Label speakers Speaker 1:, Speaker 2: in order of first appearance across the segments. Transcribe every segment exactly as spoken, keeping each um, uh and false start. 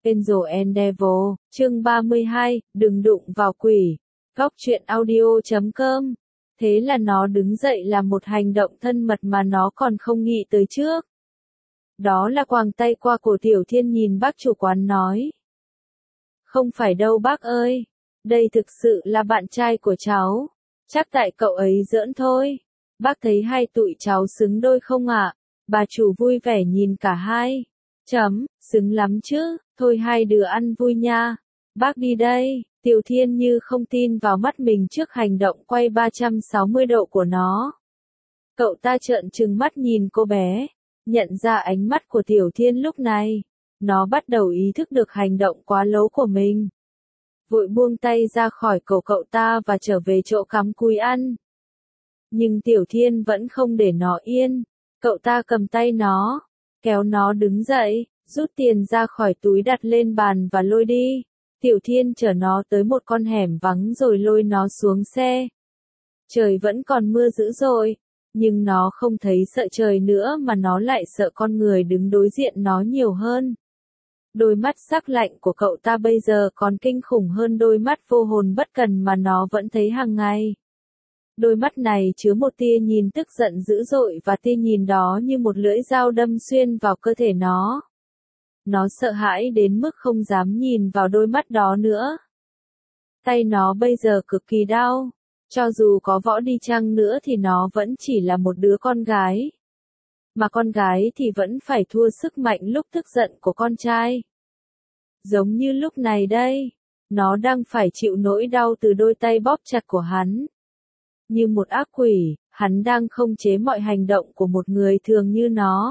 Speaker 1: Angel and Devil, chương ba mươi hai, đừng đụng vào quỷ. Góc truyện audio chấm com. Thế là nó đứng dậy làm một hành động thân mật mà nó còn không nghĩ tới trước. Đó là quàng tay qua cổ Tiểu Thiên nhìn bác chủ quán nói. Không phải đâu bác ơi, đây thực sự là bạn trai của cháu. Chắc tại cậu ấy giỡn thôi. Bác thấy hai tụi cháu xứng đôi không ạ? Bà chủ vui vẻ nhìn cả hai. Chấm, xứng lắm chứ, thôi hai đứa ăn vui nha. Bác đi đây. Tiểu Thiên như không tin vào mắt mình trước hành động quay ba trăm sáu mươi độ của nó. Cậu ta trợn trừng mắt nhìn cô bé, nhận ra ánh mắt của Tiểu Thiên lúc này. Nó bắt đầu ý thức được hành động quá lố của mình. Vội buông tay ra khỏi cổ cậu ta và trở về chỗ cắm cúi ăn. Nhưng Tiểu Thiên vẫn không để nó yên. Cậu ta cầm tay nó, kéo nó đứng dậy, rút tiền ra khỏi túi đặt lên bàn và lôi đi. Tiểu Thiên chở nó tới một con hẻm vắng rồi lôi nó xuống xe. Trời vẫn còn mưa dữ dội, nhưng nó không thấy sợ trời nữa mà nó lại sợ con người đứng đối diện nó nhiều hơn. Đôi mắt sắc lạnh của cậu ta bây giờ còn kinh khủng hơn đôi mắt vô hồn bất cần mà nó vẫn thấy hàng ngày. Đôi mắt này chứa một tia nhìn tức giận dữ dội và tia nhìn đó như một lưỡi dao đâm xuyên vào cơ thể nó. Nó sợ hãi đến mức không dám nhìn vào đôi mắt đó nữa. Tay nó bây giờ cực kỳ đau. Cho dù có võ đi chăng nữa thì nó vẫn chỉ là một đứa con gái. Mà con gái thì vẫn phải thua sức mạnh lúc tức giận của con trai. Giống như lúc này đây, nó đang phải chịu nỗi đau từ đôi tay bóp chặt của hắn. Như một ác quỷ, hắn đang khống chế mọi hành động của một người thường như nó.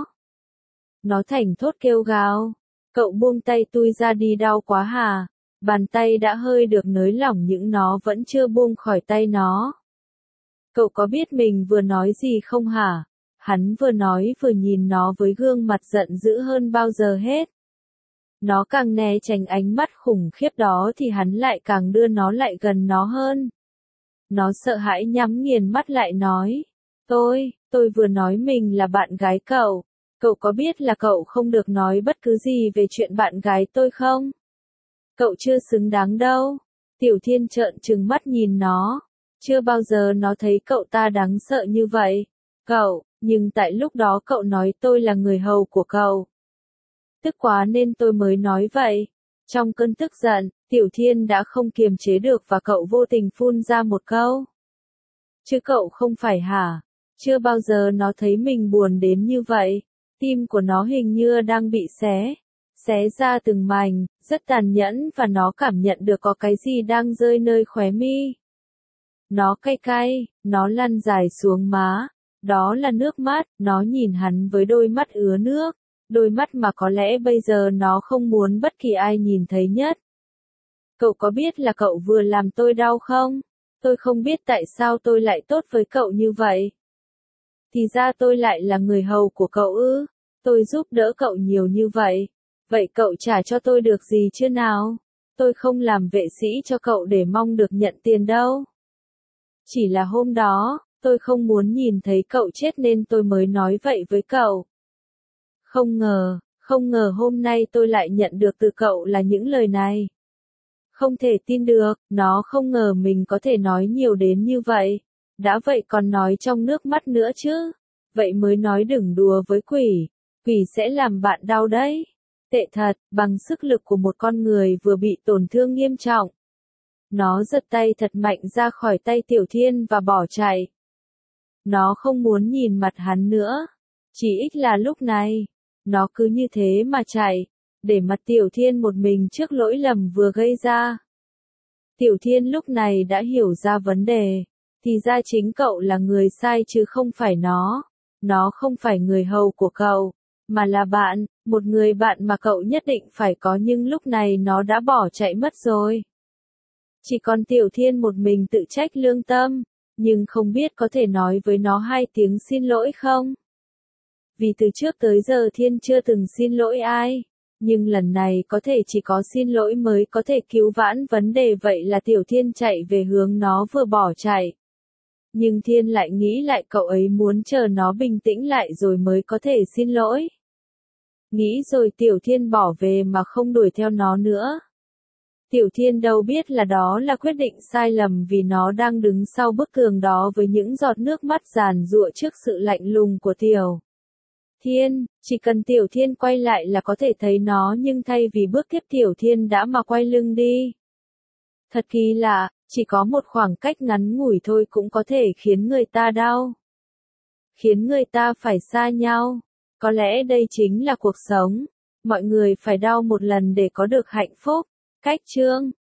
Speaker 1: Nó thảnh thốt kêu gào. Cậu buông tay tui ra đi, đau quá hả? Bàn tay đã hơi được nới lỏng nhưng nó vẫn chưa buông khỏi tay nó. Cậu có biết mình vừa nói gì không hả? Hắn vừa nói vừa nhìn nó với gương mặt giận dữ hơn bao giờ hết. Nó càng né tránh ánh mắt khủng khiếp đó thì hắn lại càng đưa nó lại gần nó hơn. Nó sợ hãi nhắm nghiền mắt lại nói. Tôi, tôi vừa nói mình là bạn gái cậu. Cậu có biết là cậu không được nói bất cứ gì về chuyện bạn gái tôi không? Cậu chưa xứng đáng đâu. Tiểu Thiên trợn trừng mắt nhìn nó. Chưa bao giờ nó thấy cậu ta đáng sợ như vậy. Cậu, nhưng tại lúc đó cậu nói tôi là người hầu của cậu. Tức quá nên tôi mới nói vậy. Trong cơn tức giận, Tiểu Thiên đã không kiềm chế được và cậu vô tình phun ra một câu. Chứ cậu không phải hả? Chưa bao giờ nó thấy mình buồn đến như vậy. Tim của nó hình như đang bị xé. Xé ra từng mảnh, rất tàn nhẫn và nó cảm nhận được có cái gì đang rơi nơi khóe mi. Nó cay cay, nó lăn dài xuống má. Đó là nước mắt, nó nhìn hắn với đôi mắt ứa nước. Đôi mắt mà có lẽ bây giờ nó không muốn bất kỳ ai nhìn thấy nhất. Cậu có biết là cậu vừa làm tôi đau không? Tôi không biết tại sao tôi lại tốt với cậu như vậy. Thì ra tôi lại là người hầu của cậu ư? Tôi giúp đỡ cậu nhiều như vậy. Vậy cậu trả cho tôi được gì chưa nào? Tôi không làm vệ sĩ cho cậu để mong được nhận tiền đâu. Chỉ là hôm đó, tôi không muốn nhìn thấy cậu chết nên tôi mới nói vậy với cậu. Không ngờ, không ngờ hôm nay tôi lại nhận được từ cậu là những lời này. Không thể tin được, nó không ngờ mình có thể nói nhiều đến như vậy. Đã vậy còn nói trong nước mắt nữa chứ. Vậy mới nói đừng đùa với quỷ. Quỷ sẽ làm bạn đau đấy. Tệ thật, bằng sức lực của một con người vừa bị tổn thương nghiêm trọng. Nó giật tay thật mạnh ra khỏi tay Tiểu Thiên và bỏ chạy. Nó không muốn nhìn mặt hắn nữa. Chỉ ít là lúc này. Nó cứ như thế mà chạy. Để mặt Tiểu Thiên một mình trước lỗi lầm vừa gây ra. Tiểu Thiên lúc này đã hiểu ra vấn đề. Thì ra chính cậu là người sai chứ không phải nó. Nó không phải người hầu của cậu. Mà là bạn, một người bạn mà cậu nhất định phải có nhưng lúc này nó đã bỏ chạy mất rồi. Chỉ còn Tiểu Thiên một mình tự trách lương tâm, nhưng không biết có thể nói với nó hai tiếng xin lỗi không? Vì từ trước tới giờ Thiên chưa từng xin lỗi ai, nhưng lần này có thể chỉ có xin lỗi mới có thể cứu vãn vấn đề vậy là Tiểu Thiên chạy về hướng nó vừa bỏ chạy. Nhưng Thiên lại nghĩ lại cậu ấy muốn chờ nó bình tĩnh lại rồi mới có thể xin lỗi. Nghĩ rồi Tiểu Thiên bỏ về mà không đuổi theo nó nữa. Tiểu Thiên đâu biết là đó là quyết định sai lầm vì nó đang đứng sau bức tường đó với những giọt nước mắt giàn giụa trước sự lạnh lùng của Tiểu Thiên, chỉ cần Tiểu Thiên quay lại là có thể thấy nó nhưng thay vì bước tiếp Tiểu Thiên đã mà quay lưng đi. Thật kỳ lạ, chỉ có một khoảng cách ngắn ngủi thôi cũng có thể khiến người ta đau. Khiến người ta phải xa nhau. Có lẽ đây chính là cuộc sống. Mọi người phải đau một lần để có được hạnh phúc. Cách chương